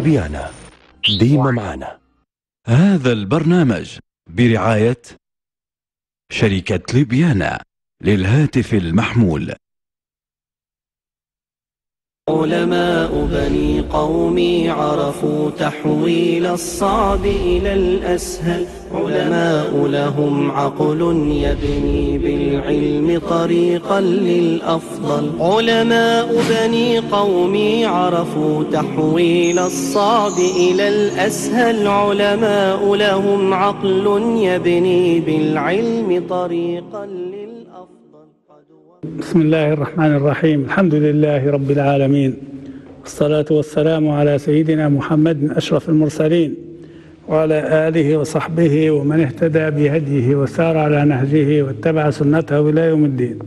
ليبيانا ديما معانا. هذا البرنامج برعاية شركة ليبيانا للهاتف المحمول. علماء بني قومي عرفوا تحويل الصعب إلى الأسهل، علماء لهم عقل يبني بالعلم طريقا للأفضل. علماء بني قومي عرفوا تحويل الصعب إلى الأسهل، علماء لهم عقل يبني بالعلم طريقا للأفضل. بسم الله الرحمن الرحيم. الحمد لله رب العالمين، والصلاة والسلام على سيدنا محمد أشرف المرسلين، وعلى آله وصحبه ومن اهتدى بهديه وسار على نهجه واتبع سنته إلى يوم الدين.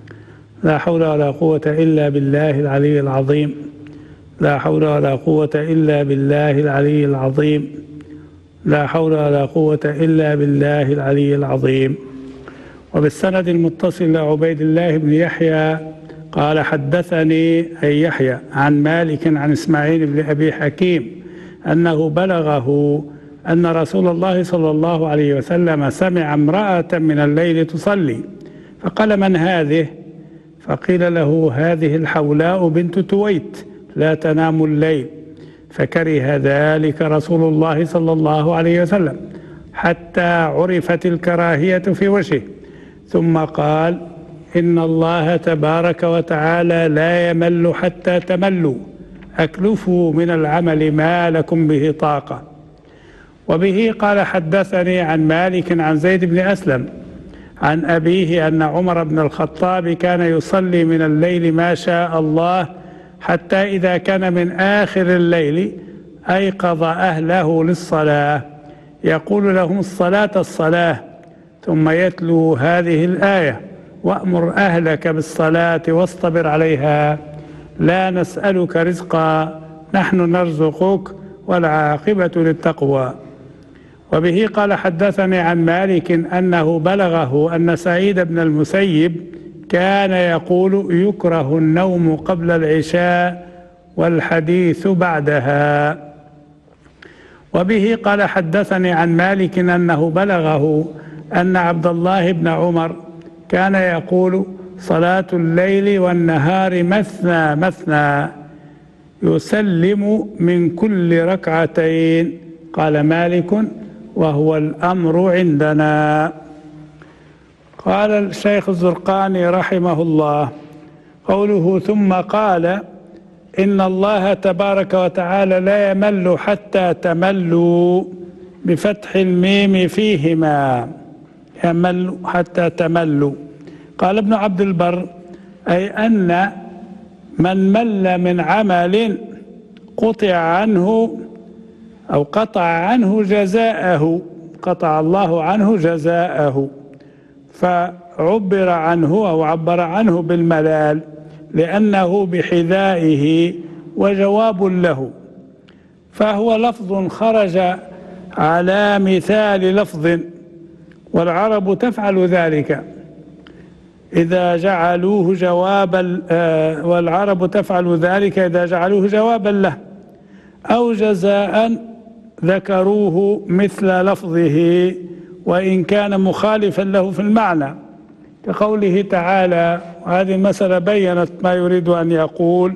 لا حول ولا قوة إلا بالله العلي العظيم، لا حول ولا قوة إلا بالله العلي العظيم، لا حول ولا قوة إلا بالله العلي العظيم. وبالسند المتصل لعبيد الله بن يحيى قال حدثني أي يحيى عن مالك عن إسماعيل بن أبي حكيم أنه بلغه أن رسول الله صلى الله عليه وسلم سمع امرأة من الليل تصلي، فقال: من هذه؟ فقيل له: هذه الحولاء بنت تويت لا تنام الليل. فكره ذلك رسول الله صلى الله عليه وسلم حتى عرفت الكراهية في وجهه، ثم قال: إن الله تبارك وتعالى لا يمل حتى تملوا، أكلفوا من العمل ما لكم به طاقة. وبه قال حدثني عن مالك عن زيد بن أسلم عن أبيه أن عمر بن الخطاب كان يصلي من الليل ما شاء الله، حتى إذا كان من آخر الليل أيقظ أهله للصلاة يقول لهم: الصلاة الصلاة، ثم يتلو هذه الآية: وأمر أهلك بالصلاة واصطبر عليها، لا نسألك رزقا نحن نرزقك والعاقبة للتقوى. وبه قال حدثني عن مالك أنه بلغه أن سعيد بن المسيب كان يقول: يكره النوم قبل العشاء والحديث بعدها. وبه قال حدثني عن مالك أنه بلغه أن عبد الله بن عمر كان يقول: صلاة الليل والنهار مثنى مثنى، يسلم من كل ركعتين. قال مالك: وهو الأمر عندنا. قال الشيخ الزرقاني رحمه الله: قوله ثم قال: إن الله تبارك وتعالى لا يمل حتى تملوا، بفتح الميم فيهما، يمل حتى تملوا. قال ابن عبد البر: أي أن من مل من عمل قطع عنه أو قطع عنه جزاءه، قطع الله عنه جزاءه، فعبر عنه أو عبر عنه بالملال لأنه بحذائه وجواب له، فهو لفظ خرج على مثال لفظ، والعرب تفعل ذلك إذا جعلوه جوابا، والعرب تفعل ذلك إذا جعلوه جوابا له أو جزاء ذكروه مثل لفظه وإن كان مخالفا له في المعنى، كقوله تعالى، وهذه المسألة بيّنت ما يريد أن يقول،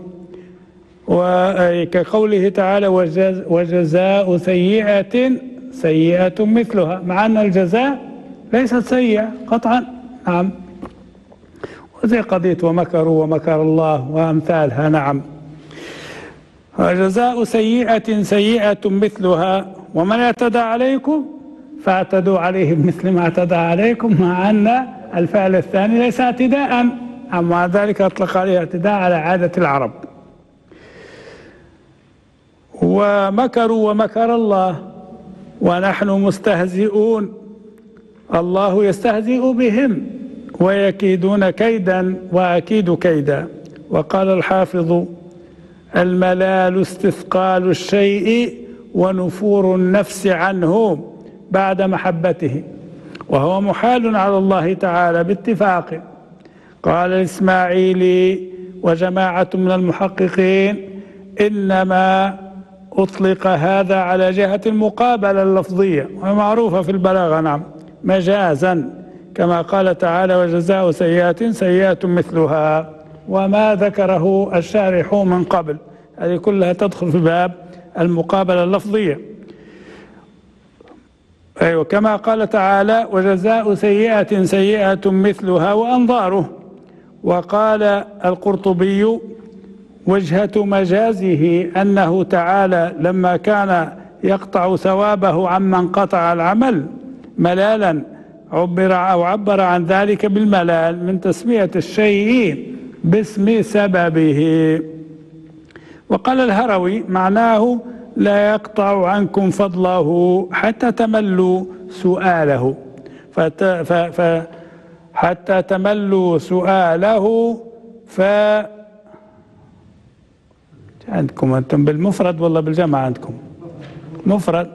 وكقوله تعالى: وجزاء سيئة سيئة مثلها، مع أن الجزاء ليست سيئة قطعا. نعم، وزي قضية ومكروا ومكر الله وأمثالها. نعم، وجزاء سيئة سيئة مثلها، ومن اعتدى عليكم فاعتدوا عليه بمثل ما اعتدى عليكم، مع أن الفعل الثاني ليس اعتداء، أما ذلك أطلق عليه اعتداء على عادة العرب. ومكروا ومكر الله ونحن مستهزئون، الله يستهزئ بهم ويكيدون كيدا وأكيد كيدا. وقال الحافظ: الملال استثقال الشيء ونفور النفس عنه بعد محبته، وهو محال على الله تعالى باتفاق. قال الإسماعيلي وجماعة من المحققين: إنما أطلق هذا على جهة المقابلة اللفظية ومعروفة في البلاغة، نعم، مجازا، كما قال تعالى: وجزاء سيئة سيئة مثلها، وما ذكره الشارح من قبل، هذه كلها تدخل في باب المقابلة اللفظية. أيوة، كما قال تعالى: وجزاء سيئة سيئة مثلها وأنظاره. وقال القرطبي: وجهة مجازه أنه تعالى لما كان يقطع ثوابه عمن قطع العمل ملالا عبر عن ذلك بالملال من تسمية الشيء باسم سببه. وقال الهروي: معناه لا يقطع عنكم فضله حتى تملوا سؤاله، حتى تملوا سؤاله. عندكم أنتم بالمفرد ولا بالجمع؟ عندكم مفرد،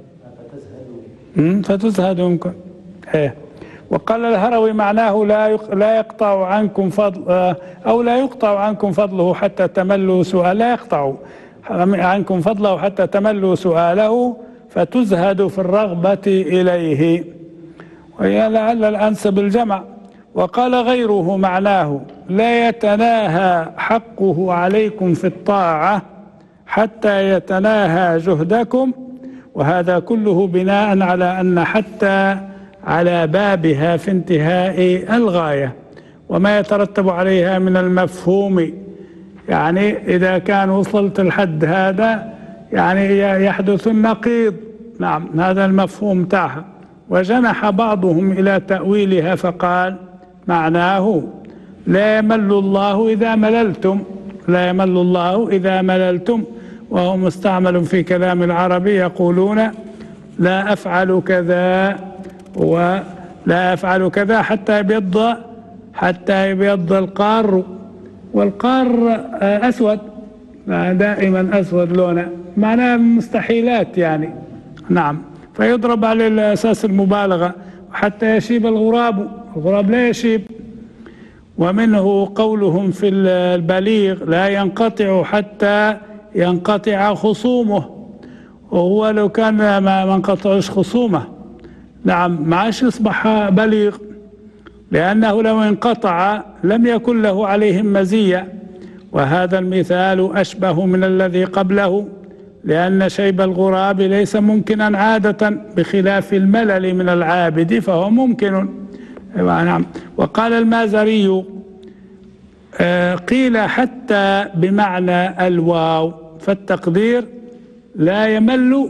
فتزهدوا يمكن. وقال الهروي: معناه لا يقطع عنكم فضل، أو لا يقطع عنكم فضله حتى تملوا سؤاله، لا يقطع عنكم فضله حتى تملوا سؤاله فتزهدوا في الرغبة إليه، وهي لعل الأنسب الجمع. وقال غيره: معناه لا يتناهى حقه عليكم في الطاعة حتى يتناهى جهدكم، وهذا كله بناء على أن حتى على بابها في انتهاء الغاية وما يترتب عليها من المفهوم. يعني إذا كان وصلت الحد هذا يعني يحدث النقيض، نعم، هذا المفهوم تاعها. وجنح بعضهم إلى تأويلها فقال: معناه لا يمل الله إذا مللتم، لا يمل الله إذا مللتم، وهو مستعمل في كلام العرب، يقولون لا أفعل كذا ولا أفعل كذا حتى يبيض القار، والقار أسود دائما أسود لونه، معناه مستحيلات يعني، نعم، فيضرب على أساس المبالغة. حتى يشيب الغراب لا يشيب. ومنه قولهم في البليغ: لا ينقطع حتى ينقطع خصومه، وهو لو كان ما انقطعش خصومه، نعم، ما عادش يصبح بليغ، لأنه لو انقطع لم يكن له عليهم مزية. وهذا المثال أشبه من الذي قبله، لأن شيب الغراب ليس ممكنا عادة بخلاف الملل من العابد فهو ممكن. نعم. وقال المازري: قيل حتى بمعنى الواو، فالتقدير لا يمل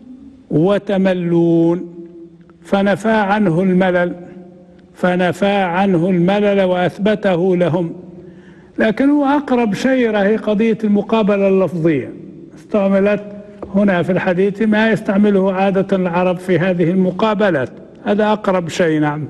وتملون، فنفى عنه الملل وأثبته لهم. لكن هو أقرب شيء هي قضية المقابلة اللفظية، استعملت هنا في الحديث ما يستعمله عادة العرب في هذه المقابلات، هذا أقرب شيء، نعم.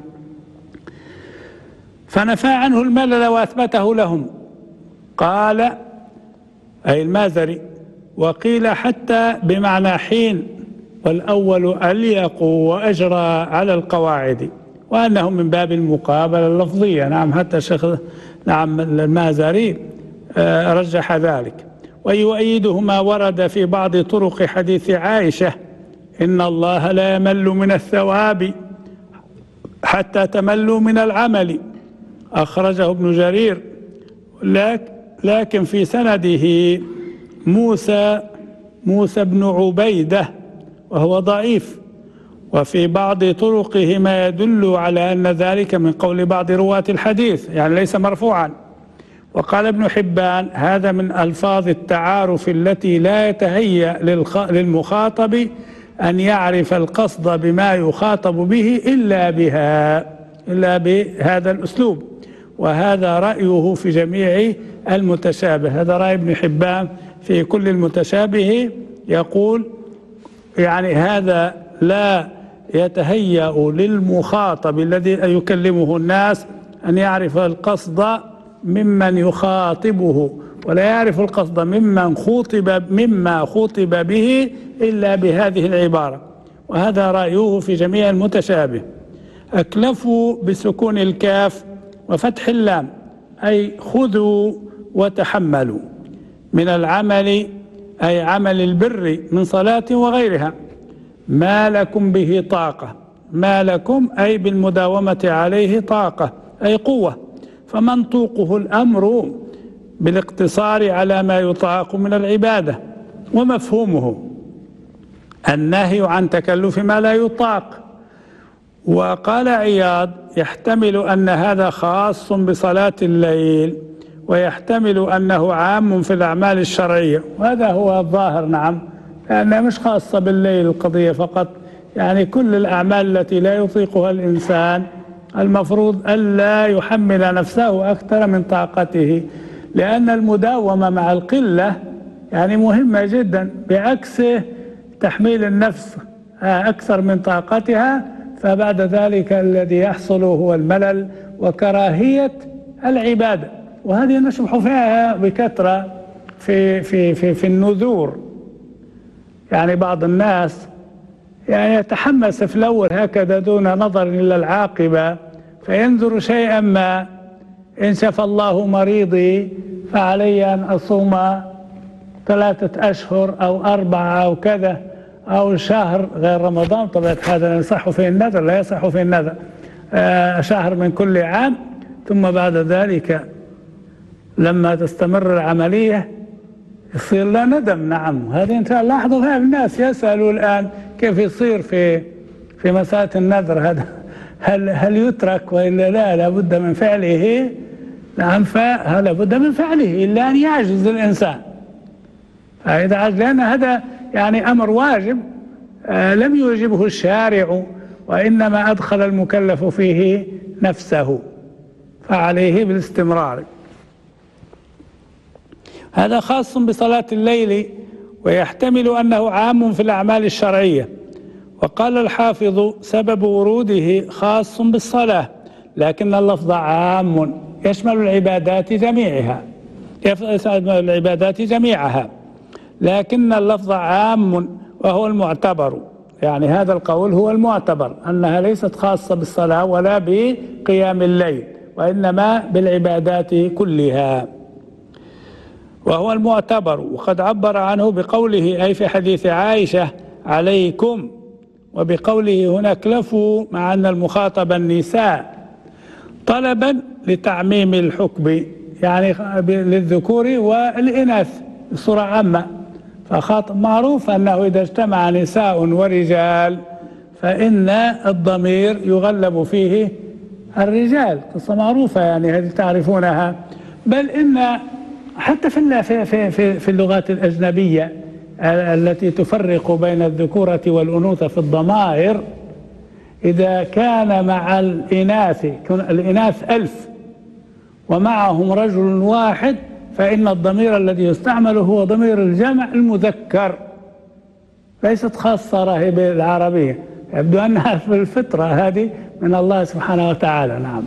فنفى عنه الملل وأثبته لهم، قال أي المازري: وقيل حتى بمعنى حين، والأول أليق وأجرى على القواعد، وأنه من باب المقابلة اللفظية، نعم، حتى الشيخ نعم المازري رجح ذلك. ويؤيده ما ورد في بعض طرق حديث عائشة: إن الله لا يمل من الثواب حتى تملوا من العمل، أخرجه ابن جرير، لكن في سنده موسى بن عبيدة وهو ضعيف، وفي بعض طرقه ما يدل على أن ذلك من قول بعض رواة الحديث، يعني ليس مرفوعا. وقال ابن حبان: هذا من ألفاظ التعارف التي لا يتهيأ للمخاطب أن يعرف القصد بما يخاطب به إلا بهذا الأسلوب، وهذا رأيه في جميع المتشابه. هذا رأي ابن حبان في كل المتشابه، يقول يعني هذا لا يتهيأ للمخاطب الذي يكلمه الناس أن يعرف القصد ممن يخاطبه، ولا يعرف القصد مما خوطب به إلا بهذه العبارة، وهذا رأيه في جميع المتشابه. أكلفوا بسكون الكاف وفتح اللام، أي خذوا وتحملوا من العمل أي عمل البر من صلاة وغيرها، ما لكم به طاقة. ما لكم أي بالمداومة عليه طاقة أي قوة، فمنطوقه الأمر بالاقتصار على ما يطاق من العبادة، ومفهومه النهي عن تكلف ما لا يطاق. وقال عياض: يحتمل أن هذا خاص بصلاة الليل، ويحتمل أنه عام في الأعمال الشرعية، وهذا هو الظاهر. نعم، لأنها مش خاصة بالليل القضية فقط، يعني كل الأعمال التي لا يطيقها الإنسان المفروض ألا يحمل نفسه أكثر من طاقته، لأن المداومة مع القلة يعني مهمة جدا، بعكس تحميل النفس أكثر من طاقتها، فبعد ذلك الذي يحصل هو الملل وكراهية العبادة. وهذه نشبح فيها بكثرة في النذور. يعني بعض الناس يعني يتحمس في الأول هكذا دون نظر إلى العاقبة، فينذر شيئا ما: إن شفى الله مريضي فعلي أن أصوم 3 أشهر أو 4 أو كذا، أو شهر غير رمضان. طبعا هذا يصح فيه النذر، لا يصح فيه النذر. شهر من كل عام، ثم بعد ذلك لما تستمر العملية يصير لا ندم. نعم، هذه انت لاحظوا فيها الناس يسألوا الآن كيف يصير في مسألة النذر هذا، هل يترك وإلا لا؟ لابد من فعله. نعم، فهذا لابد من فعله إلا أن يعجز الإنسان. فإذا عجز، لأن هذا يعني أمر واجب لم يوجبه الشارع، وإنما أدخل المكلف فيه نفسه، فعليه بالاستمرار. هذا خاص بصلاة الليل، ويحتمل أنه عام في الأعمال الشرعية. وقال الحافظ: سبب وروده خاص بالصلاة، لكن اللفظ عام يشمل العبادات جميعها، لكن اللفظ عام وهو المعتبر. يعني هذا القول هو المعتبر، أنها ليست خاصة بالصلاة ولا بقيام الليل، وإنما بالعبادات كلها، وهو المعتبر. وقد عبر عنه بقوله أي في حديث عائشة: عليكم، وبقوله هنا اكلفوا، مع أن المخاطب النساء، طلبا لتعميم الحكم، يعني للذكور والإناث بصورة عامة. فخاطب معروف أنه إذا اجتمع نساء ورجال فإن الضمير يغلب فيه الرجال، قصة معروفة يعني هذه تعرفونها. بل إن حتى في اللغات الأجنبية التي تفرق بين الذكورة والأنوثة في الضمائر، إذا كان مع الإناث 1000 ومعهم رجل واحد، فإن الضمير الذي يستعمل هو ضمير الجمع المذكر، ليست خاصة راهي بالعربية. يبدو أنها في الفطرة هذه من الله سبحانه وتعالى. نعم.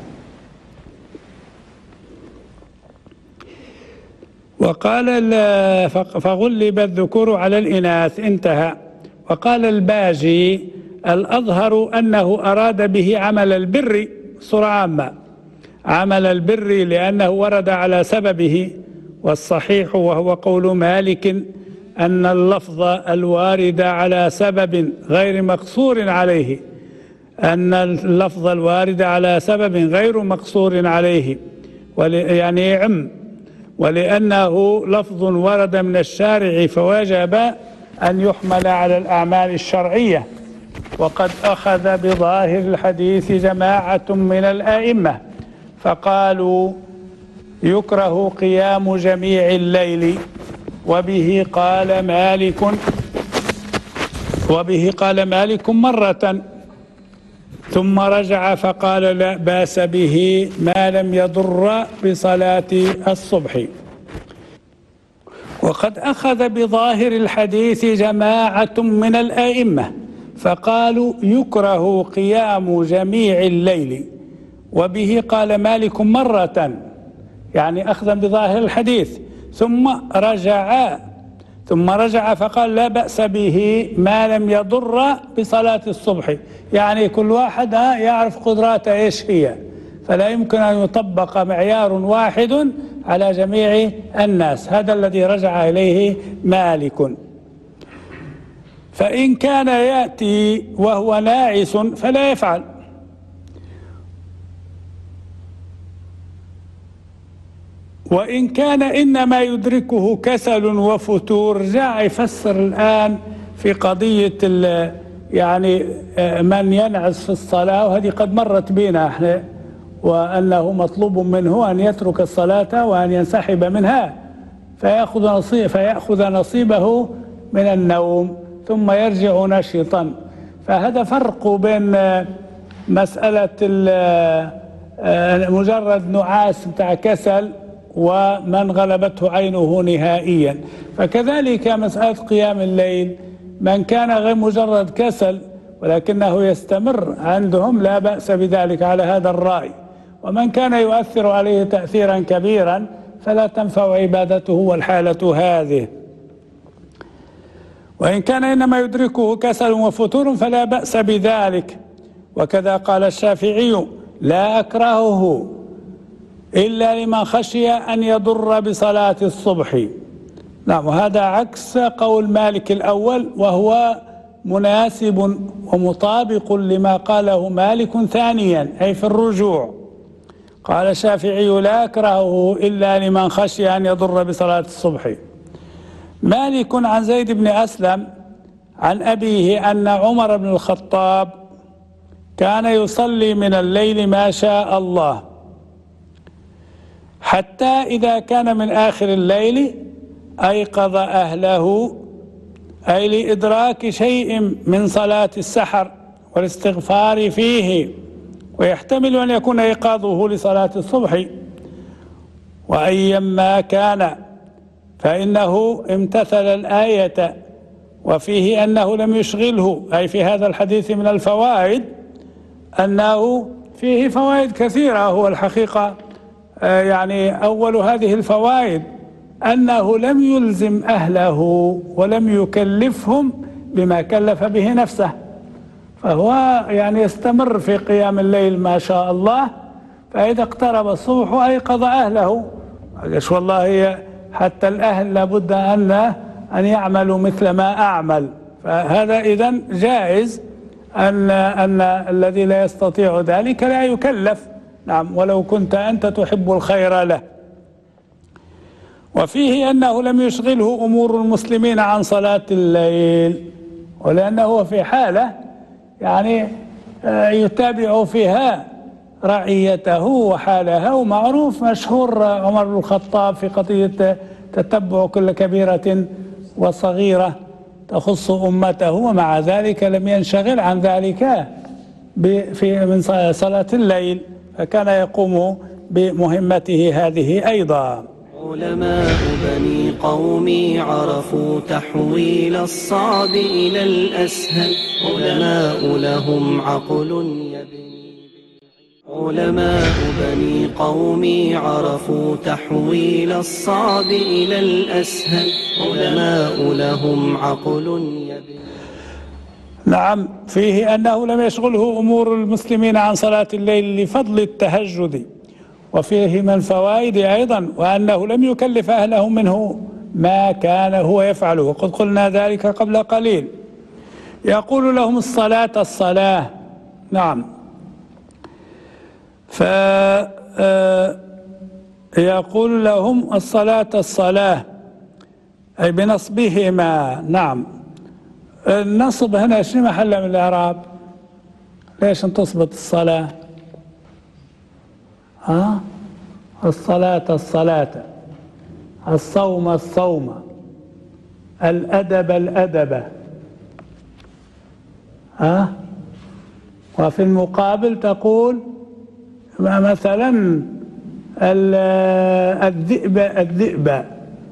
وقال: فغلب الذكور على الإناث، انتهى. وقال الباجي: الأظهر أنه أراد به عمل البر صورة عامة، عمل البر لأنه ورد على سببه. والصحيح وهو قول مالك أن اللفظ الوارد على سبب غير مقصور عليه، غير مقصور عليه، يعني يعم، ولأنه لفظ ورد من الشارع فوجب أن يحمل على الأعمال الشرعية. وقد أخذ بظاهر الحديث جماعة من الأئمة فقالوا: يكره قيام جميع الليل، وبه قال مالك مرة، ثم رجع فقال: لا بأس به ما لم يضر بصلاة الصبح. وقد أخذ بظاهر الحديث جماعة من الأئمة فقالوا: يكره قيام جميع الليل، وبه قال مالك مرة، يعني أخذا بظاهر الحديث، ثم رجع فقال: لا بأس به ما لم يضر بصلاة الصبح. يعني كل واحد يعرف قدراته إيش هي، فلا يمكن أن يطبق معيار واحد على جميع الناس. هذا الذي رجع إليه مالك. فإن كان يأتي وهو ناعس فلا يفعل، وإن كان إنما يدركه كسل وفتور. جاء يفسر الآن في قضية يعني من ينعس في الصلاة، وهذه قد مرت بنا احنا، وأنه مطلوب منه أن يترك الصلاة وأن ينسحب منها فيأخذ نصيبه من النوم ثم يرجع نشطا. فهذا فرق بين مسألة مجرد نعاس بتاع كسل ومن غلبته عينه نهائيا. فكذلك مسألة قيام الليل، من كان غير مجرد كسل ولكنه يستمر عندهم لا بأس بذلك على هذا الرأي، ومن كان يؤثر عليه تأثيرا كبيرا فلا تنفع عبادته والحالة هذه. وإن كان إنما يدركه كسل وفتور فلا بأس بذلك. وكذا قال الشافعي: لا أكرهه إلا لمن خشي أن يضر بصلاة الصبح. نعم، وهذا عكس قول مالك الأول، وهو مناسب ومطابق لما قاله مالك ثانيا، أي في الرجوع. قال الشافعي: لا أكرهه إلا لمن خشي أن يضر بصلاة الصبح. مالك عن زيد بن أسلم عن أبيه أن عمر بن الخطاب كان يصلي من الليل ما شاء الله، حتى إذا كان من آخر الليل أيقظ أهله، أي لإدراك شيء من صلاة السحر والاستغفار فيه، ويحتمل أن يكون إيقاظه لصلاة الصبح. وأيما كان فإنه امتثل الآية، وفيه أنه لم يشغله، أي في هذا الحديث من الفوائد أنه فيه فوائد كثيرة. هو الحقيقة يعني أول هذه الفوائد أنه لم يلزم أهله ولم يكلفهم بما كلف به نفسه، فهو يعني يستمر في قيام الليل ما شاء الله، فإذا اقترب الصبح أيقظ أهله. قالش والله حتى الأهل لابد أن يعملوا مثل ما أعمل. فهذا إذن جائز أن الذي لا يستطيع ذلك لا يكلف. نعم، ولو كنت أنت تحب الخير له. وفيه أنه لم يشغله أمور المسلمين عن صلاة الليل، ولأنه في حالة يعني يتابع فيها رعيته وحالها. ومعروف مشهور عمر بن الخطاب في قضية تتبع كل كبيرة وصغيرة تخص أمته، ومع ذلك لم ينشغل عن ذلك من صلاة الليل، فكان يقوم بمهمته هذه أيضا. علماء بني قومي عرفوا تحويل الصعب إلى الأسهل، علماء لهم عقل يبني. علماء بني قومي عرفوا تحويل الصعب إلى الأسهل، علماء لهم عقل يبني. نعم، فيه أنه لم يشغله أمور المسلمين عن صلاة الليل لفضل التهجد. وفيه من الفوائد أيضا وأنه لم يكلف أهله منه ما كان هو يفعله، وقد قلنا ذلك قبل قليل. يقول لهم الصلاة. نعم، يقول لهم الصلاة أي بنصبهما. نعم، النصب هنا شنو محله من الإعراب؟ ليش انتصبت الصلاة؟ الصلاة، الصوم، الأدب. وفي المقابل تقول مثلا الذئب،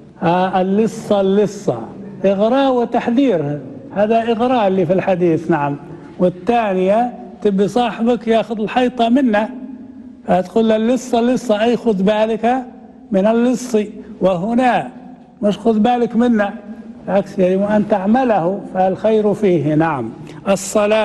اللصة. إغراء وتحذير، هذا إغراء اللي في الحديث. نعم، والثانية تبي صاحبك ياخذ الحيطة منه، فتقول اللصة أي خذ بالك من اللص، وهنا مش خذ بالك منه، بالعكس يجب أن تعمله فالخير فيه. نعم،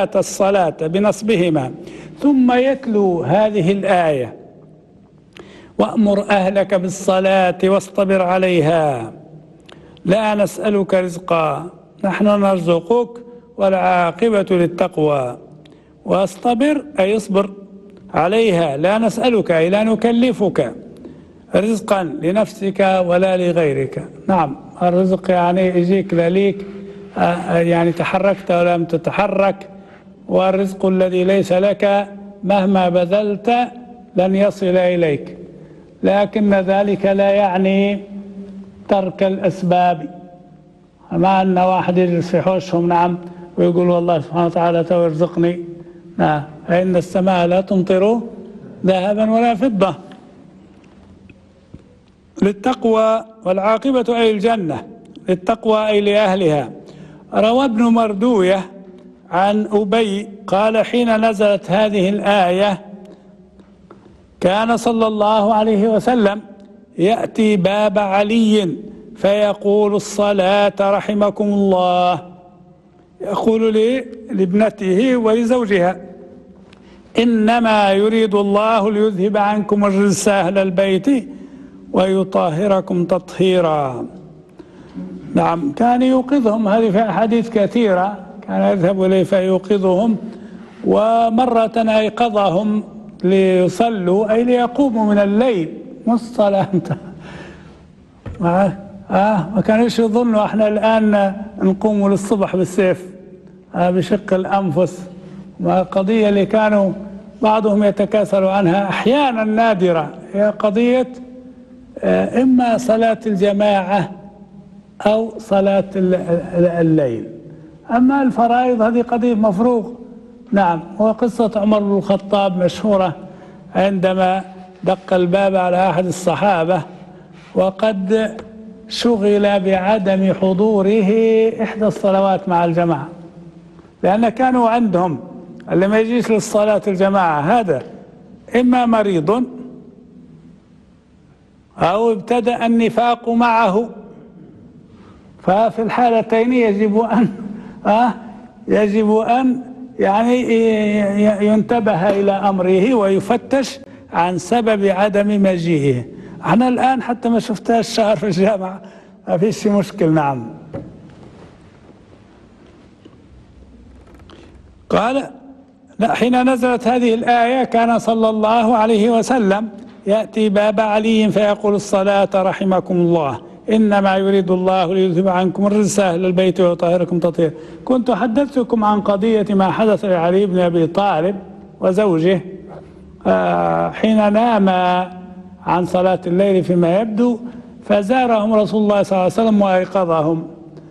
الصلاة بنصبهما. ثم يتلو هذه الآية: وأمر أهلك بالصلاة واصطبر عليها لا نسألك رزقا نحن نرزقك والعاقبة للتقوى. واصطبر أي اصبر عليها لا نسألك أي لا نكلفك رزقا لنفسك ولا لغيرك. نعم الرزق يعني يجيك لا ليك يعني تحركت ولا لم تتحرك، والرزق الذي ليس لك مهما بذلت لن يصل إليك، لكن ذلك لا يعني ترك الأسباب. مع أن واحد يجلس في حوشهم نعم ويقول والله سبحانه وتعالى تو يرزقني، نعم فإن السماء لا تمطر ذهبا ولا فضة. للتقوى والعاقبة أي الجنة، للتقوى أي لأهلها. روى ابن مردوية عن أبي قال حين نزلت هذه الآية كان صلى الله عليه وسلم يأتي باب علي فيقول الصلاة رحمكم الله، يقول لابنته ولزوجها إنما يريد الله ليذهب عنكم الرجس أهل البيت ويطهركم تطهيرا. نعم كان يوقظهم، هذه في أحاديث كثيرة، كان يذهب إليه فيوقظهم، ومرة أيقظهم ليصلوا أي ليقوموا من الليل مش الصلاة. ما كانوش يظنوا احنا الآن نقوم للصبح بالسيف بشق الأنفس. والقضية اللي كانوا بعضهم يتكاسل عنها أحيانا نادرة هي قضية إما صلاة الجماعة أو صلاة الليل، أما الفرائض هذه قضية مفروغ. نعم وقصة عمر بن الخطاب مشهورة عندما دق الباب على أحد الصحابة وقد شغل بعدم حضوره إحدى الصلوات مع الجماعة، لأن كانوا عندهم اللي ما يجيش للصلاة الجماعة هذا إما مريض أو ابتدأ النفاق معه، ففي الحالتين يجب أن يعني ينتبه إلى أمره ويفتش عن سبب عدم مجيئه. احنا الآن حتى ما شفتهاش شهر في الجامعة ما فيش مشكل. نعم قال لا حين نزلت هذه الآية كان صلى الله عليه وسلم يأتي باب علي فيقول الصلاة رحمكم الله إنما يريد الله ليذهب عنكم الرجس أهل البيت ويطهركم تطهيرا. كنت حدثتكم عن قضية ما حدث لعلي بن أبي طالب وزوجه حين نام عن صلاة الليل فيما يبدو، فزارهم رسول الله صلى الله عليه وسلم وأيقظهم.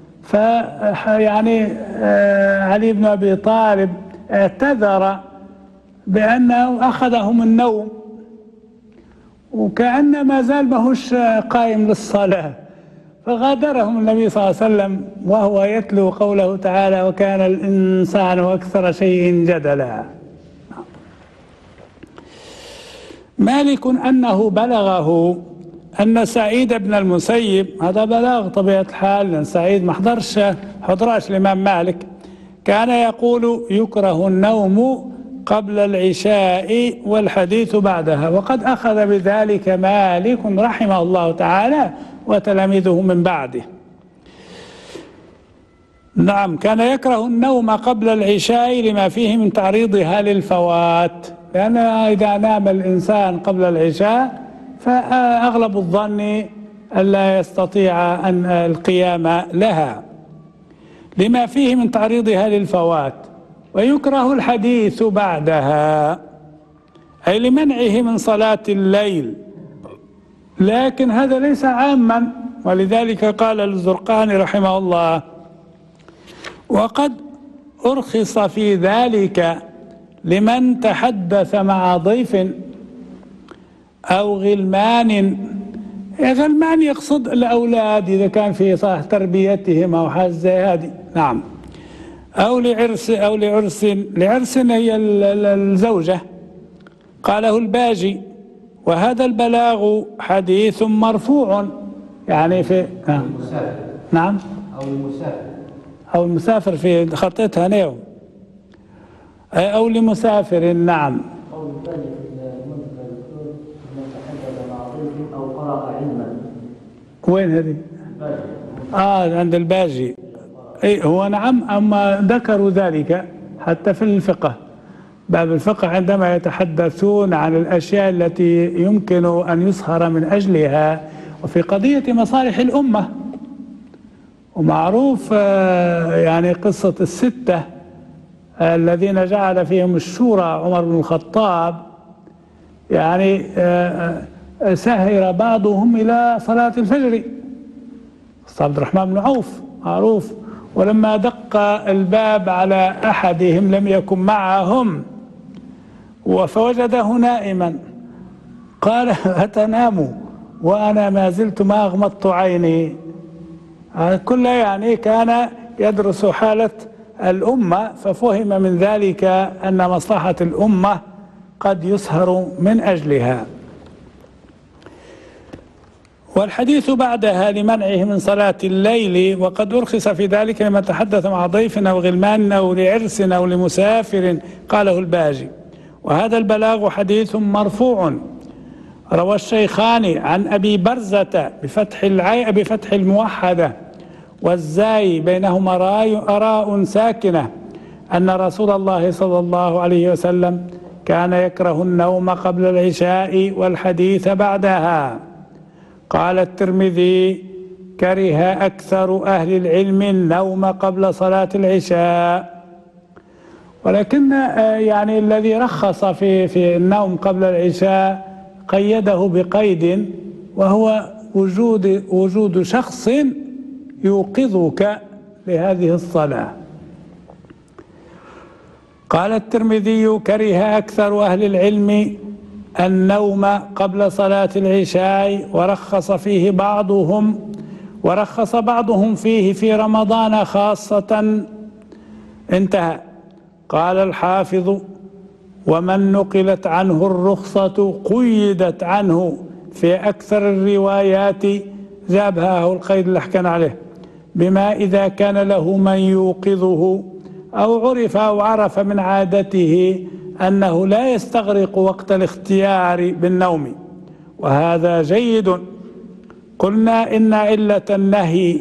فيعني علي بن أبي طالب اعتذر بأنه أخذهم النوم وكأن ما زال ماهوش قائم للصلاة، فغادرهم النبي صلى الله عليه وسلم وهو يتلو قوله تعالى وكان الإنسان أكثر شيء جدلا. مالك أنه بلغه أن سعيد بن المسيب، هذا بلاغ طبيعة الحال لأن سعيد ما حضرش الإمام مالك، كان يقول يكره النوم قبل العشاء والحديث بعدها، وقد أخذ بذلك مالك رحمه الله تعالى وتلاميذه من بعده. نعم كان يكره النوم قبل العشاء لما فيه من تعريضها للفوات، لأن إذا نام الإنسان قبل العشاء فأغلب الظن ألا يستطيع أن القيام لها لما فيه من تعريضها للفوات. ويكره الحديث بعدها أي لمنعه من صلاة الليل، لكن هذا ليس عاما، ولذلك قال الزرقاني رحمه الله وقد أرخص في ذلك لمن تحدث مع ضيف أو غلمان. غلمان يقصد الأولاد إذا كان في صح تربيتهم أو حاجة زي هذه. نعم أو لعرس أو لعرس هي الزوجة. قاله الباجي وهذا البلاغ حديث مرفوع يعني في نعم أو المسافر في خطتها نيو أو لمسافر. نعم وين هذه؟ عند الباجي. اي هو نعم، اما ذكروا ذلك حتى في الفقه، باب الفقه عندما يتحدثون عن الاشياء التي يمكن ان يسهر من اجلها، وفي قضية مصالح الامة. ومعروف يعني قصة الستة الذين جعل فيهم الشورى عمر بن الخطاب، يعني سهر بعضهم إلى صلاة الفجر. عبد الرحمن بن عوف معروف، ولما دق الباب على أحدهم لم يكن معهم فوجده نائما، قال أتنام وأنا ما زلت ما أغمضت عيني. كل يعني كان يدرس حالة الأمة، ففهم من ذلك أن مصلحة الأمة قد يسهر من أجلها. والحديث بعدها لمنعه من صلاة الليل، وقد أرخص في ذلك لمن تحدث مع ضيف أو غلمان أو لعرس أو لمسافر، قاله الباجي. وهذا البلاغ حديث مرفوع. روى الشيخان عن أبي برزة بفتح الموحدة والزاي بينهما راء ساكنة أن رسول الله صلى الله عليه وسلم كان يكره النوم قبل العشاء والحديث بعدها. قال الترمذي: كره أكثر أهل العلم النوم قبل صلاة العشاء. ولكن يعني الذي رخص في النوم قبل العشاء قيده بقيد، وهو وجود شخص يوقظك لهذه الصلاة. قال الترمذي: كره أكثر أهل العلم النوم قبل صلاة العشاء، ورخص بعضهم فيه في رمضان خاصة. انتهى. قال الحافظ: ومن نقلت عنه الرخصة قيدت عنه في أكثر الروايات، جابها القيد اللي حكينا عليه، بما إذا كان له من يوقظه أو عرف من عادته أنه لا يستغرق وقت الاختيار بالنوم، وهذا جيد. قلنا إن علة النهي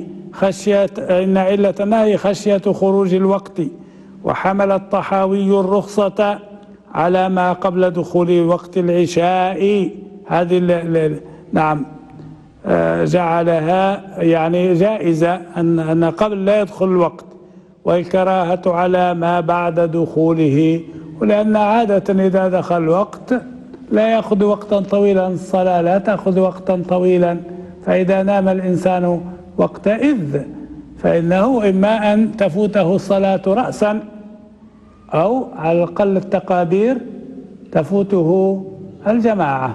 خشية خروج الوقت، وحمل الطحاوي الرخصة على ما قبل دخول وقت العشاء. هذه نعم جعلها يعني جائزة أن قبل لا يدخل الوقت، والكراهة على ما بعد دخوله، ولأن عادة إذا دخل الوقت لا يأخذ وقتا طويلا، الصلاة لا تأخذ وقتا طويلا، فإذا نام الإنسان وقتئذ فإنه إما أن تفوته الصلاة رأسا، أو على الأقل التقادير تفوته الجماعة.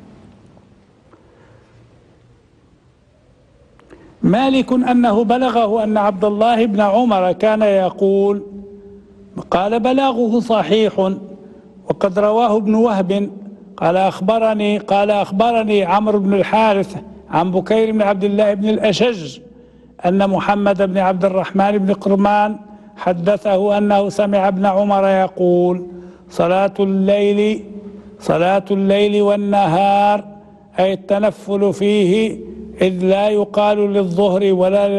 مالك أنه بلغه أن عبد الله بن عمر كان يقول، قال بلاغه صحيح، وقد رواه ابن وهب قال أخبرني عمرو بن الحارث عن بكير بن عبد الله بن الأشج أن محمد بن عبد الرحمن بن قرمان حدثه أنه سمع ابن عمر يقول: صلاة الليل والنهار، أي التنفل فيه، إذ لا يقال للظهر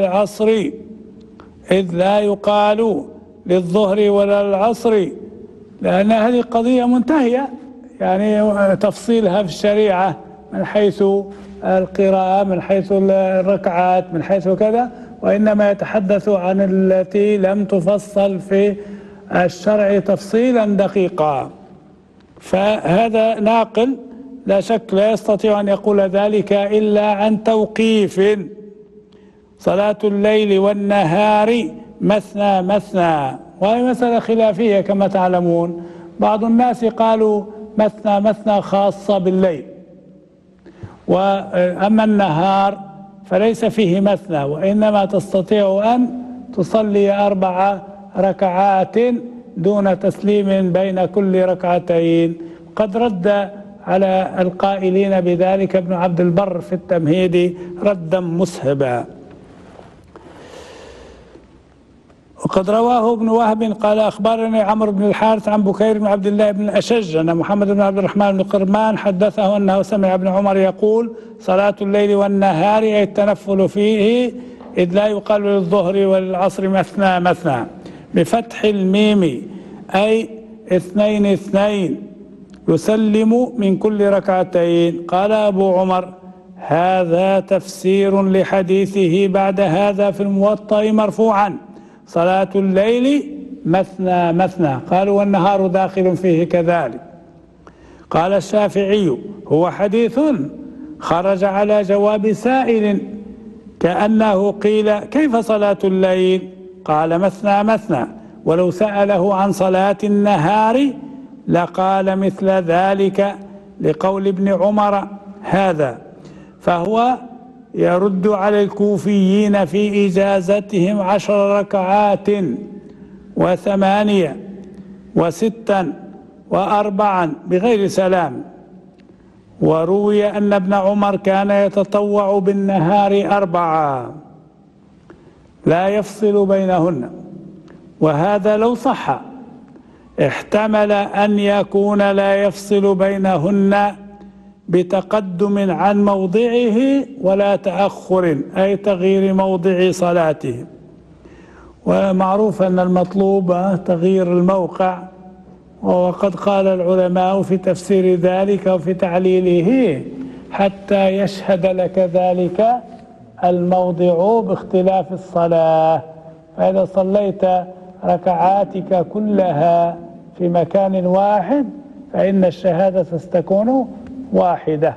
ولا للعصر، لأن هذه قضية منتهية، يعني تفصيلها في الشريعة من حيث القراءة، من حيث الركعات، من حيث كذا، وإنما يتحدث عن التي لم تفصل في الشرع تفصيلا دقيقا. فهذا ناقل لا شك لا يستطيع أن يقول ذلك إلا عن توقيف. صلاة الليل والنهار مثنى مثنى، وهي مسألة خلافية كما تعلمون. بعض الناس قالوا مثنى مثنى خاصة بالليل، وأما النهار فليس فيه مثنى، وإنما تستطيع أن تصلي 4 ركعات دون تسليم بين كل ركعتين. قد رد على القائلين بذلك ابن عبد البر في التمهيد ردا مسهبا. وقد رواه ابن وهب قال أخبرني عمرو بن الحارث عن بكير بن عبد الله بن الأشج أن محمد بن عبد الرحمن بن قرمان حدثه أنه سمع ابن عمر يقول صلاة الليل والنهار أي التنفل فيه إذ لا يقال للظهر والعصر مثنى مثنى بفتح الميم أي 2 2 يسلم من كل ركعتين. قال أبو عمر هذا تفسير لحديثه بعد هذا في الموطأ مرفوعا صلاة الليل مثنى مثنى. قالوا والنهار داخل فيه كذلك. قال الشافعي هو حديث خرج على جواب سائل كأنه قيل كيف صلاة الليل؟ قال مثنى مثنى، ولو سأله عن صلاة النهار لقال مثل ذلك لقول ابن عمر هذا، فهو يرد على الكوفيين في إجازتهم 10 ركعات و8 و6 و4 بغير سلام. وروي أن ابن عمر كان يتطوع بالنهار 4 لا يفصل بينهن، وهذا لو صح احتمل أن يكون لا يفصل بينهن بتقدم عن موضعه ولا تأخر أي تغيير موضع صلاته. ومعروف أن المطلوب تغيير الموقع، وقد قال العلماء في تفسير ذلك وفي تعليله حتى يشهد لك ذلك الموضع باختلاف الصلاة. فإذا صليت ركعاتك كلها في مكان واحد فإن الشهادة ستكون واحدة.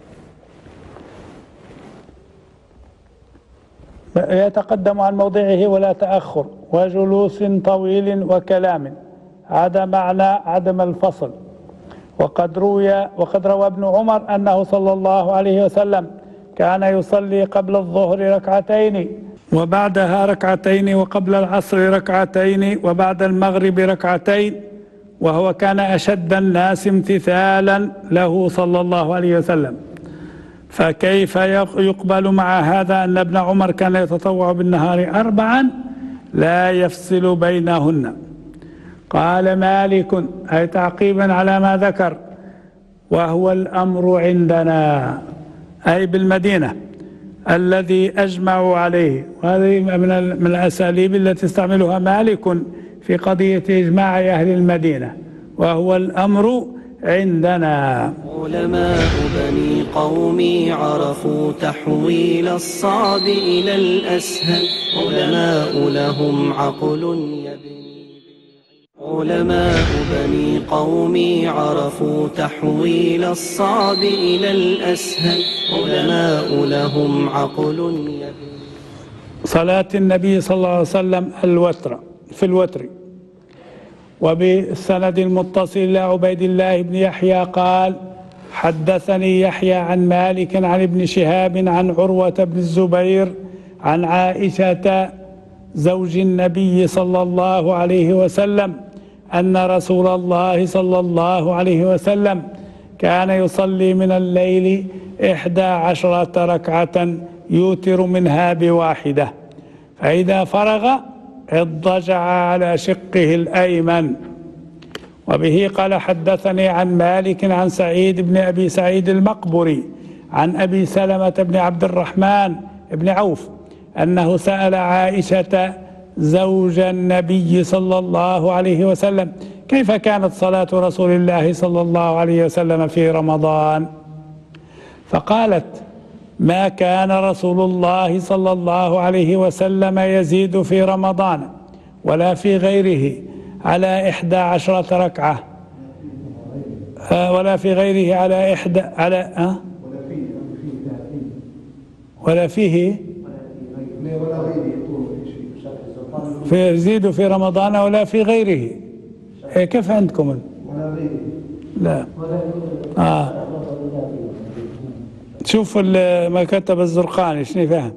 يتقدم عن موضعه ولا تأخر وجلوس طويل وكلام، هذا معنى عدم الفصل. وقد روى ابن عمر أنه صلى الله عليه وسلم كان يصلي قبل الظهر 2 ركعتين وبعدها 2 ركعتين وقبل العصر 2 ركعتين وبعد المغرب 2 ركعتين، وهو كان أشد الناس امتثالا له صلى الله عليه وسلم. فكيف يقبل مع هذا أن ابن عمر كان يتطوع بالنهار 4 لا يفصل بينهن؟ قال مالك أي تعقيبا على ما ذكر وهو الأمر عندنا أي بالمدينة الذي أجمعوا عليه، وهذه من الأساليب التي استعملها مالك في قضية إجماع أهل المدينة، وهو الأمر عندنا. علماء بني قومي عرفوا تحويل الصعب إلى الأسهل، علماء لهم عقل يبني. علماء بني قومي عرفوا تحويل الصعب إلى الأسهل، علماء لهم عقل يبني. صلاة النبي صلى الله عليه وسلم في الوتر. وبالسند المتصل إلى عبيد الله بن يحيى قال حدثني يحيى عن مالك عن ابن شهاب عن عروة بن الزبير عن عائشة زوج النبي صلى الله عليه وسلم أن رسول الله صلى الله عليه وسلم كان يصلي من الليل 11 ركعة يوتر منها ب1، فإذا فرغ اضطجع على شقه الأيمن. وبه قال حدثني عن مالك عن سعيد بن أبي سعيد المقبري عن أبي سلمة بن عبد الرحمن بن عوف أنه سأل عائشة زوج النبي صلى الله عليه وسلم كيف كانت صلاة رسول الله صلى الله عليه وسلم في رمضان، فقالت ما كان رسول الله صلى الله عليه وسلم يزيد في رمضان ولا في غيره على 11 ركعة ولا في غيره ولا فيه يزيد في رمضان ولا في غيره. كيف عندكم؟ لا شوف ما كتب الزرقاني شنو فاهم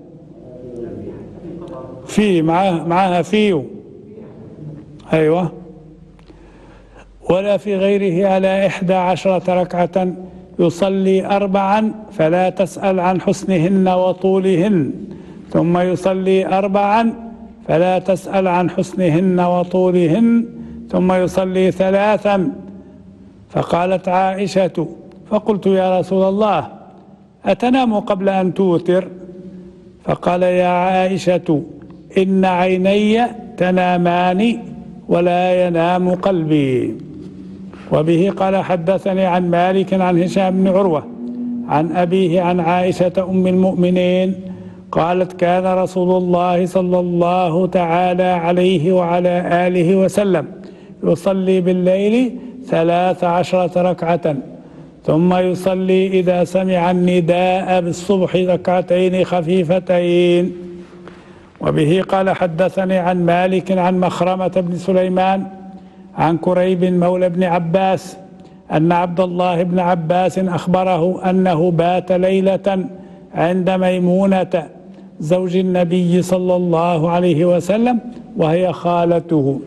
في معاها فيه أيوة ولا في غيره على 11 ركعة يصلي 4 فلا تسأل عن حسنهن وطولهن، ثم يصلي 4 فلا تسأل عن حسنهن وطولهن ثم يصلي 3. فقالت عائشة: فقلت يا رسول الله أتنام قبل أن توتر؟ فقال: يا عائشة إن عيني تنامان ولا ينام قلبي. وبه قال حدثني عن مالك عن هشام بن عروة عن أبيه عن عائشة أم المؤمنين قالت: كان رسول الله صلى الله تعالى عليه وعلى آله وسلم يصلي بالليل 13 ركعة، ثم يصلي إذا سمع النداء بالصبح 2 خفيفتين. وبه قال حدثني عن مالك عن مخرمة بن سليمان عن كريب مولى بن عباس أن عبد الله بن عباس أخبره أنه بات ليلة عند ميمونة زوج النبي صلى الله عليه وسلم وهي خالته.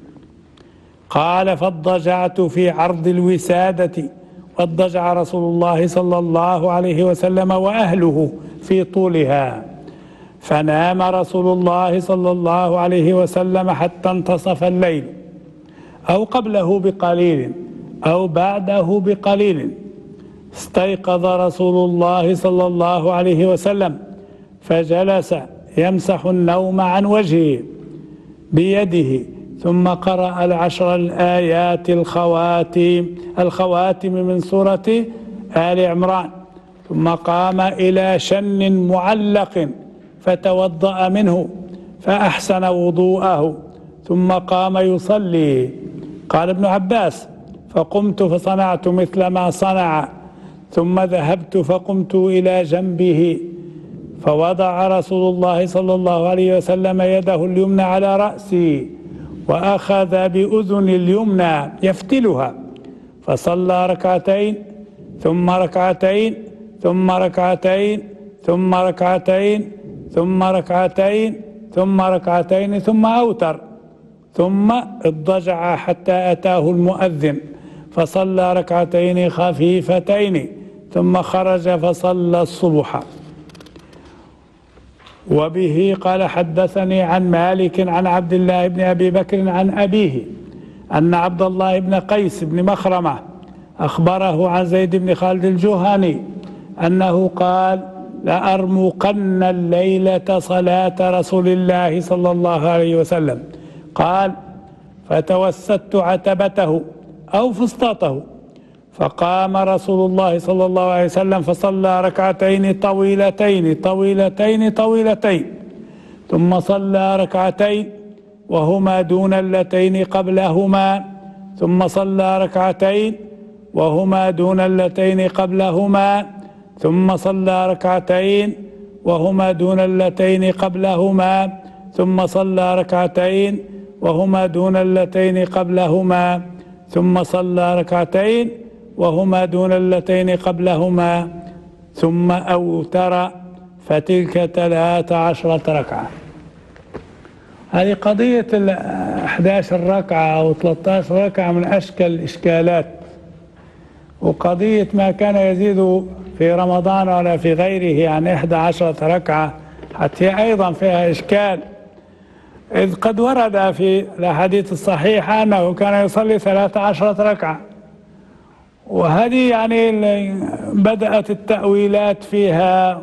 قال: فاضطجعت في عرض الوسادة، واضطجع رسول الله صلى الله عليه وسلم وأهله في طولها، فنام رسول الله صلى الله عليه وسلم حتى انتصف الليل أو قبله بقليل أو بعده بقليل. استيقظ رسول الله صلى الله عليه وسلم فجلس يمسح النوم عن وجهه بيده، ثم قرأ 10 الآيات الخواتم من سورة آل عمران، ثم قام إلى شن معلق فتوضأ منه فأحسن وضوءه، ثم قام يصلي. قال ابن عباس: فقمت فصنعت مثل ما صنع، ثم ذهبت فقمت إلى جنبه فوضع رسول الله صلى الله عليه وسلم يده اليمنى على رأسي وأخذ بأذن اليمنى يفتلها، فصلى 2 ثم 2 ثم 2 ثم 2 ثم 2 ثم 2 ثم أوتر، ثم اضطجع حتى أتاه المؤذن فصلى 2 خفيفتين، ثم خرج فصلى الصبح. وبه قال حدثني عن مالك عن عبد الله بن أبي بكر عن أبيه أن عبد الله بن قيس بن مخرمة أخبره عن زيد بن خالد الجهني أنه قال: لأرمقن الليلة صلاة رسول الله صلى الله عليه وسلم. قال: فتوسدت عتبته أو فسطاطه، فقام رسول الله صلى الله عليه وسلم فصلى 2 طويلتين طويلتين طويلتين، ثم صلى 2 وهما دون اللتين قبلهما، ثم صلى 2 وهما دون اللتين قبلهما، ثم صلى 2 وهما دون اللتين قبلهما، ثم صلى 2 وهما دون اللتين قبلهما، ثم صلى 2 وهما دون اللتين قبلهما، ثم أوتر، فتلك 13 ركعة. هذه قضية 11 ركعة أو 13 ركعة من أشكال الإشكالات، وقضية ما كان يزيد في رمضان ولا في غيره عن 11 ركعة حتى هي أيضا فيها إشكال، إذ قد ورد في الأحاديث الصحيحة أنه كان يصلي 13 ركعة، وهذه يعني بدأت التأويلات فيها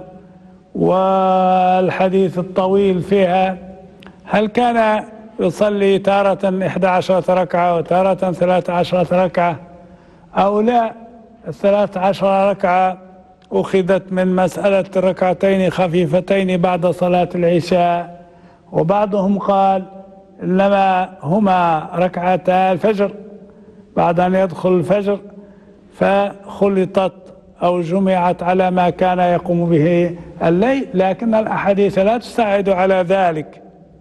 والحديث الطويل فيها. هل كان يصلي تارة 11 ركعة وتارة 13 ركعة أو لا؟ 13 ركعة أخذت من مسألة 2 خفيفتين بعد صلاة العشاء، وبعضهم قال إنما هما 2 ركعتا الفجر بعد أن يدخل الفجر، فخلطت أو جمعت على ما كان يقوم به الليل، لكن الأحاديث لا تساعد على ذلك.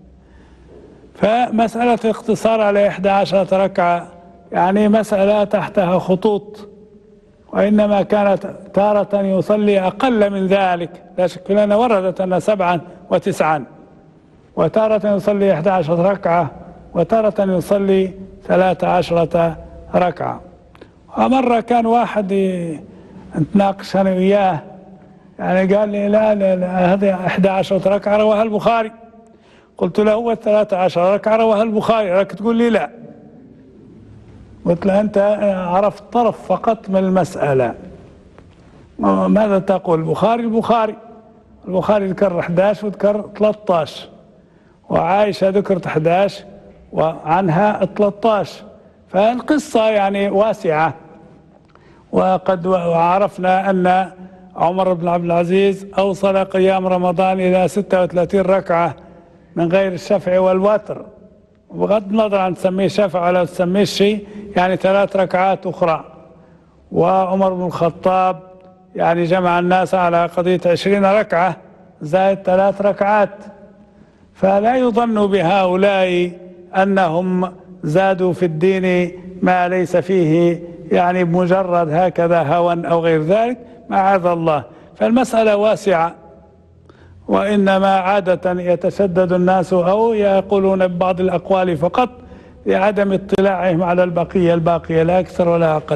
فمسألة الاقتصار على 11 ركعة يعني مسألة تحتها خطوط، وإنما كانت تارة يصلي أقل من ذلك، لا شك لأن وردت أن 7 و9، وتارة يصلي 11 ركعة وتارة يصلي 13 ركعة. ومرة كان واحد نتناقش أنا وياه، يعني قال لي لا هذه 11 ركعة رواها البخاري، قلت له هو 13 ركعة رواها البخاري، راك تقول لي لا. قلت له أنت عرفت طرف فقط من المسألة، ماذا تقول؟ البخاري ذكر 11 وذكر 13، وعائشة ذكرت 11 وعنها 13، فالقصة يعني واسعة. وقد عرفنا أن عمر بن عبد العزيز أوصل قيام رمضان إلى 36 ركعة من غير الشفع والوتر، بغض النظر عن تسميه شفع ولا تسميه شيء، يعني 3 ركعات أخرى. وعمر بن الخطاب يعني جمع الناس على قضية 20 ركعة زائد 3 ركعات، فلا يظن بهؤلاء أنهم زادوا في الدين ما ليس فيه، يعني بمجرد هكذا هوى أو غير ذلك، معاذ الله. فالمسألة واسعة، وإنما عادة يتشدد الناس أو يقولون ببعض الأقوال فقط لعدم اطلاعهم على الباقية لا أكثر ولا أقل.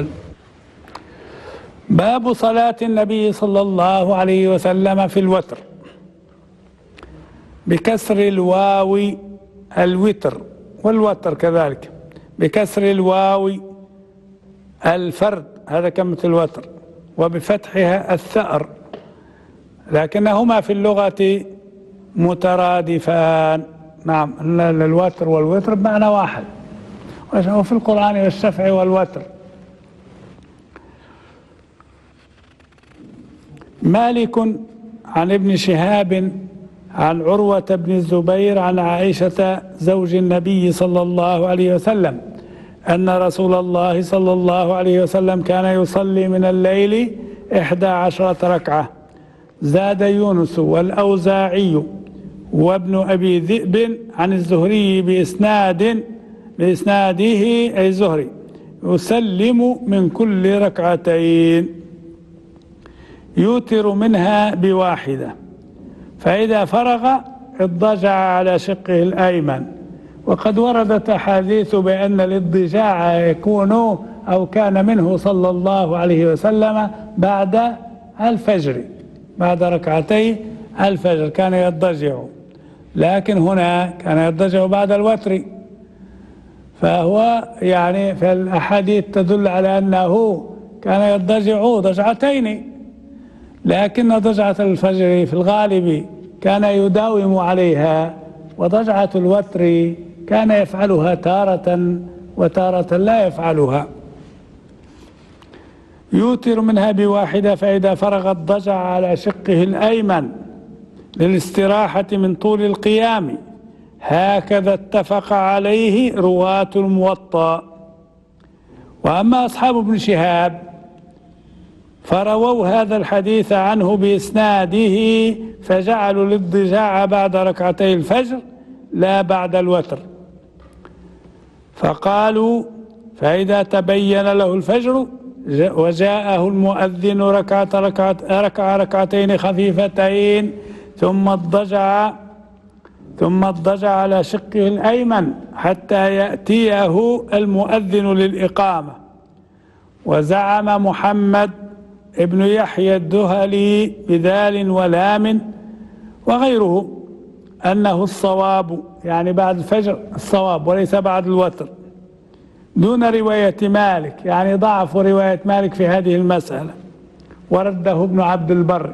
باب صلاة النبي صلى الله عليه وسلم في الوتر، بكسر الواو الوتر، والوتر كذلك بكسر الواو الفرد، هذا كلمة الوتر، وبفتحها الثأر، لكنهما في اللغة مترادفان. نعم، الوتر والوتر بمعنى واحد، وفي القرآن والشفع والوتر. مالك عن ابن شهاب عن عروة بن الزبير عن عائشة زوج النبي صلى الله عليه وسلم أن رسول الله صلى الله عليه وسلم كان يصلي من الليل 11 ركعة. زاد يونس والأوزاعي وابن أبي ذئب عن الزهري بإسناده أي الزهري يسلم من كل ركعتين، يوتر منها بواحدة، فإذا فرغ اضطجع على شقه الأيمن. وقد وردت أحاديث بأن الاضطجاع يكون أو كان منه صلى الله عليه وسلم بعد الفجر، بعد ركعتي الفجر كان يضطجع، لكن هنا كان يضطجع بعد الوتر، فهو يعني في الأحاديث تدل على أنه كان يضطجع ضجعتين، لكن ضجعة الفجر في الغالب كان يداوم عليها، وضجعة الوتر كان يفعلها تارة وتارة لا يفعلها. يوتر منها بواحدة، فإذا فرغ اضطجع على شقه الأيمن للاستراحة من طول القيام، هكذا اتفق عليه رواة الموطأ. وأما أصحاب ابن شهاب فرووا هذا الحديث عنه بإسناده، فجعلوا الاضطجاع بعد ركعتي الفجر لا بعد الوتر، فقالوا فإذا تبين له الفجر وجاءه المؤذن ركع ركعتين خفيفتين ثم اضطجع على شقه الأيمن حتى يأتيه المؤذن للإقامة. وزعم محمد ابن يحيى الدهلي بذال ولام وغيره أنه الصواب، يعني بعد الفجر الصواب وليس بعد الوتر، دون رواية مالك، يعني ضعف رواية مالك في هذه المسألة. ورده ابن عبد البر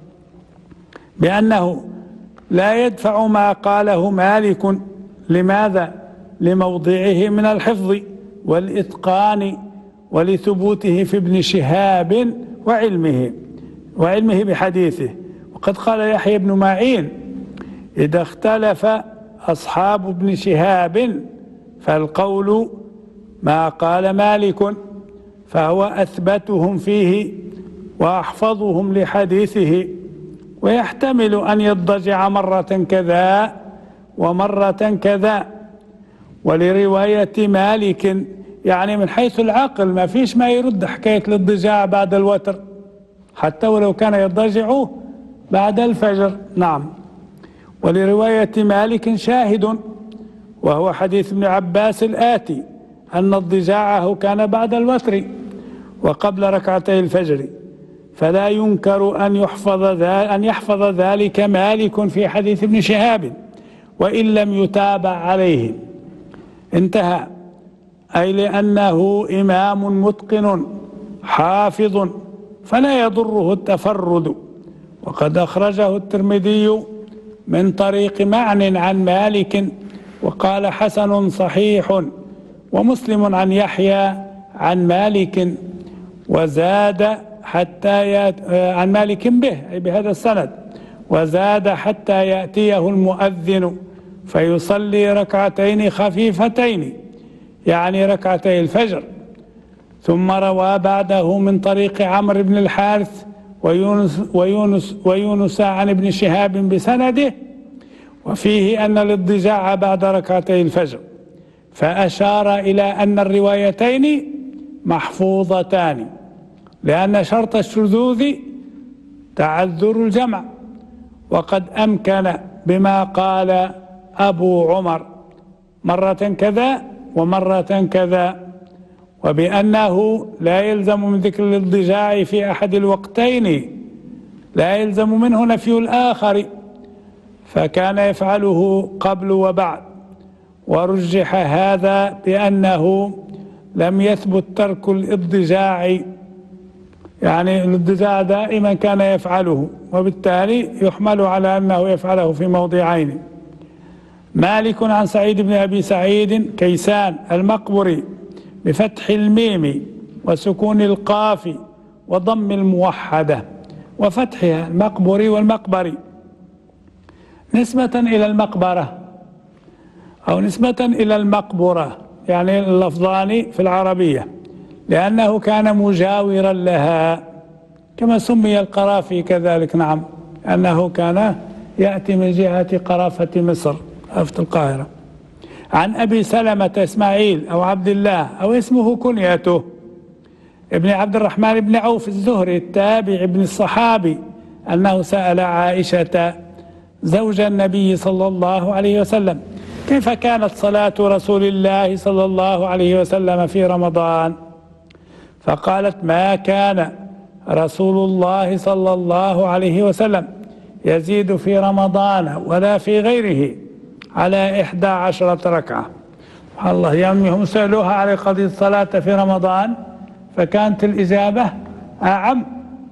بأنه لا يدفع ما قاله مالك. لماذا؟ لموضعه من الحفظ والإتقان ولثبوته في ابن شهاب وعلمه بحديثه. وقد قال يحيى بن معين: إذا اختلف أصحاب ابن شهاب فالقول ما قال مالك، فهو أثبتهم فيه وأحفظهم لحديثه، ويحتمل أن يضجع مرة كذا ومرة كذا. ولرواية مالك يعني من حيث العقل ما فيش ما يرد حكاية الاضطجاع بعد الوتر، حتى ولو كان يضجع بعد الفجر. نعم. ولرواية مالك شاهد، وهو حديث ابن عباس الآتي أن اضطجاعه كان بعد الوتر وقبل ركعتي الفجر، فلا ينكر أن يحفظ ذلك مالك في حديث ابن شهاب. وإن لم يتابع عليه. انتهى. أي لأنه إمام متقن حافظ فلا يضره التفرد. وقد أخرجه الترمذي من طريق معن عن مالك وقال حسن صحيح، ومسلم عن يحيى عن مالك وزاد حتى عن مالك به أي بهذا السند، وزاد حتى يأتيه المؤذن فيصلي ركعتين خفيفتين يعني ركعتي الفجر. ثم روى بعده من طريق عمرو بن الحارث ويونس عن ابن شهاب بسنده، وفيه أن الاضطجاع بعد ركعتي الفجر، فأشار إلى أن الروايتين محفوظتان، لأن شرط الشذوذ تعذر الجمع، وقد أمكن بما قال أبو عمر مرة كذا ومرة كذا، وبأنه لا يلزم من ذكر الاضطجاع في أحد الوقتين، لا يلزم منه نفي الآخر، فكان يفعله قبل وبعد. ورجح هذا بأنه لم يثبت ترك الاضطجاع، يعني الاضطجاع دائما كان يفعله، وبالتالي يحمل على أنه يفعله في موضعين. مالك عن سعيد بن أبي سعيد كيسان المقبري بفتح الميم وسكون القاف وضم الموحدة وفتحها المقبري والمقبري، نسبة إلى المقبرة أو نسبة إلى المقبرة، يعني اللفظان في العربية، لأنه كان مجاورا لها، كما سمي القرافي كذلك. نعم، أنه كان يأتي من جهة قرافة مصر في القاهرة. عن أبي سلمة إسماعيل أو عبد الله أو اسمه كنيته ابن عبد الرحمن بن عوف الزهري التابع ابن الصحابي أنه سأل عائشة زوج النبي صلى الله عليه وسلم كيف كانت صلاة رسول الله صلى الله عليه وسلم في رمضان، فقالت ما كان رسول الله صلى الله عليه وسلم يزيد في رمضان ولا في غيره على 11 ركعة. سبحان الله، يعني هم سألوها على قضية الصلاة في رمضان فكانت الإجابة أعم،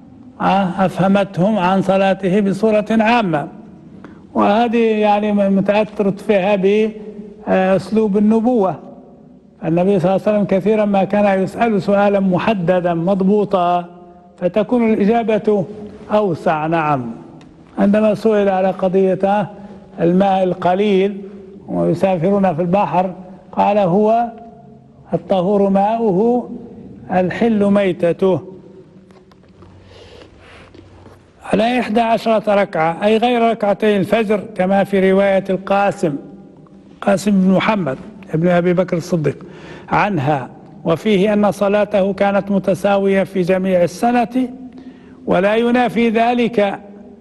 أفهمتهم عن صلاته بصورة عامة، وهذه يعني متأثرت فيها بأسلوب النبوة. النبي صلى الله عليه وسلم كثيرا ما كان يسأل سؤالا محددا مضبوطا فتكون الإجابة أوسع. نعم، عندما سئل على قضية الماء القليل ويسافرون في البحر قال هو الطهور ماؤه الحل ميتته. على 11 ركعة أي غير ركعتي الفجر، كما في رواية قاسم بن محمد ابن أبي بكر الصديق عنها، وفيه أن صلاته كانت متساوية في جميع السنة، ولا ينافي ذلك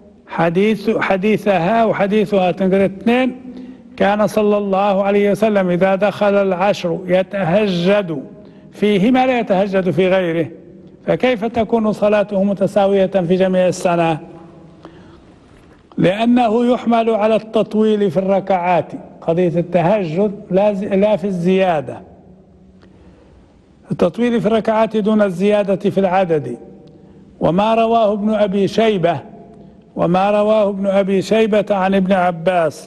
حديثها وحديثها تنقل 2 كان صلى الله عليه وسلم إذا دخل العشر يتهجد فيه ما لا يتهجد في غيره، فكيف تكون صلاته متساوية في جميع السنة؟ لأنه يحمل على التطويل في الركعات، قضية التهجد لا في الزيادة، التطويل في الركعات دون الزيادة في العدد. وما رواه ابن أبي شيبة عن ابن عباس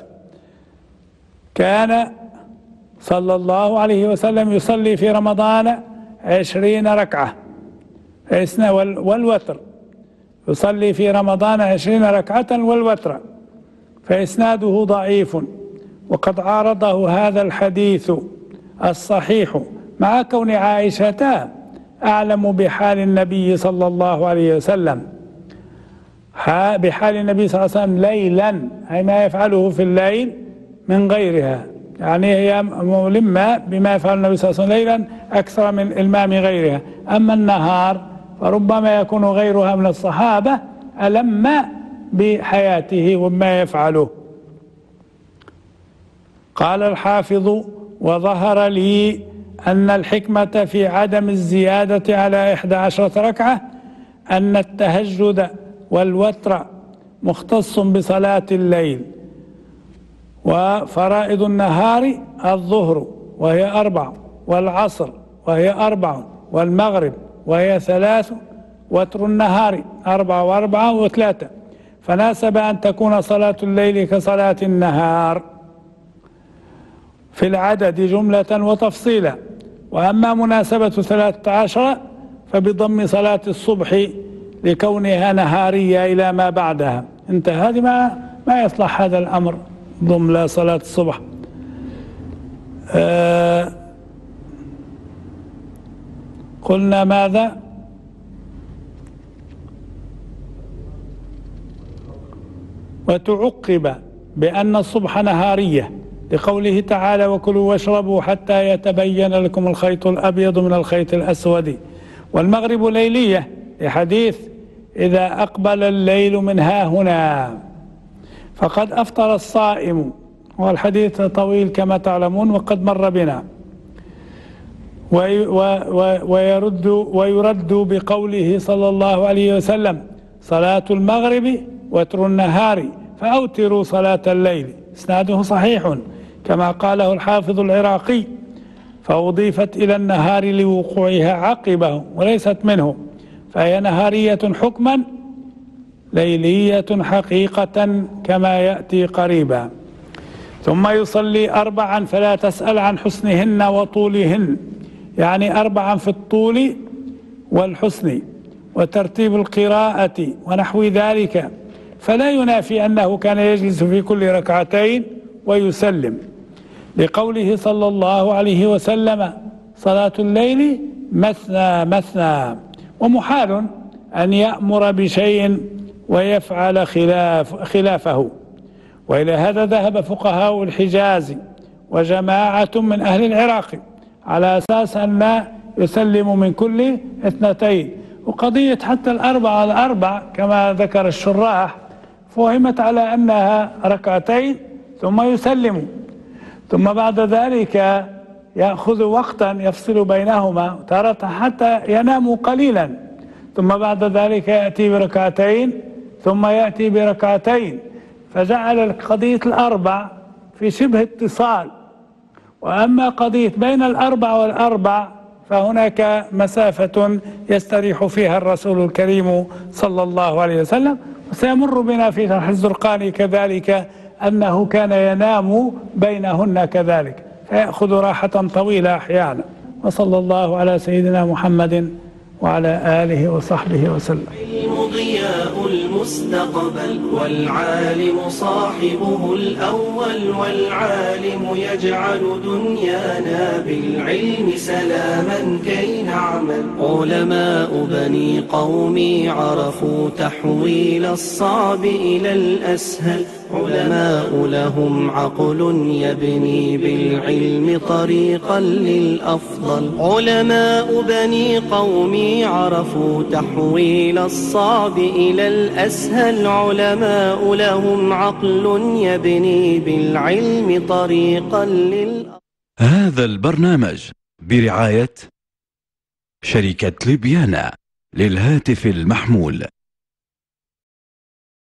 كان صلى الله عليه وسلم يصلي في رمضان 20 ركعة والوتر، يصلي في رمضان 20 ركعة والوتر، فإسناده ضعيف، وقد عارضه هذا الحديث الصحيح مع كون عائشة أعلم بحال النبي صلى الله عليه وسلم، بحال النبي صلى الله عليه وسلم ليلا، أي ما يفعله في الليل من غيرها، يعني هي ملمة بما يفعل النبي صلى الله عليه وسلم ليلا أكثر من إلمام غيرها. أما النهار فربما يكون غيرها من الصحابة ألم بحياته وما يفعله. قال الحافظ وظهر لي أن الحكمة في عدم الزيادة على 11 ركعة أن التهجد والوتر مختص بصلاة الليل، وفرائض النهار الظهر وهي 4، والعصر وهي 4، والمغرب وهي 3، وتر النهار 4 و4 و3، فناسب أن تكون صلاة الليل كصلاة النهار في العدد جملة وتفصيلا. وأما مناسبة 13 فبضم صلاة الصبح لكونها نهارية إلى ما بعدها. انتهى. هذه ما يصلح هذا الأمر، ضم صلاة الصبح. قلنا ماذا؟ وتعقب بأن الصبح نهارية لقوله تعالى: وكلوا واشربوا حتى يتبين لكم الخيط الأبيض من الخيط الأسود. والمغرب ليلية لحديث: إذا أقبل الليل من هاهنا فقد أفطر الصائم. والحديث طويل كما تعلمون وقد مر بنا. ويرد بقوله صلى الله عليه وسلم: صلاة المغرب وتر النهار فأوتروا صلاة الليل. إسناده صحيح كما قاله الحافظ العراقي، فأضيفت إلى النهار لوقوعها عقبه وليست منه، فهي نهارية حكما ليلية حقيقة كما يأتي قريبا. ثم يصلي 4 فلا تسأل عن حسنهن وطولهن، يعني 4 في الطول والحسن وترتيب القراءة ونحو ذلك، فلا ينافي أنه كان يجلس في كل ركعتين ويسلم، لقوله صلى الله عليه وسلم: صلاة الليل مثنى مثنى. ومحال أن يأمر بشيء ويفعل خلافه. وإلى هذا ذهب فقهاء الحجاز وجماعة من أهل العراق على أساس أن لا يسلم من كل 2. وقضية حتى الأربع كما ذكر الشراح فهمت على أنها 2 ثم يسلم، ثم بعد ذلك يأخذ وقتا يفصل بينهما تارة حتى ينام قليلا، ثم بعد ذلك يأتي ب2 ثم يأتي ب2، فجعل قضية 4 في شبه اتصال. وأما قضية بين 4 و4 فهناك مسافة يستريح فيها الرسول الكريم صلى الله عليه وسلم. وسيمر بنا في شرح الزرقاني كذلك أنه كان ينام بينهن كذلك، فيأخذ راحة طويلة أحيانا. وصلى الله على سيدنا محمد وعلى آله وصحبه وسلم. ضياء المستقبل والعالم صاحبه الأول، والعالم يجعل دنيانا بالعلم سلاما كي نعمل. علماء بني قومي عرفوا تحويل الصعب إلى الأسهل، علماء لهم عقل يبني بالعلم طريقا للأفضل. علماء بني قومي عرفوا تحويل الصعب إلى الأسهل، علماء لهم عقل يبني بالعلم طريقا للأفضل. هذا البرنامج برعاية شركة ليبيانا للهاتف المحمول.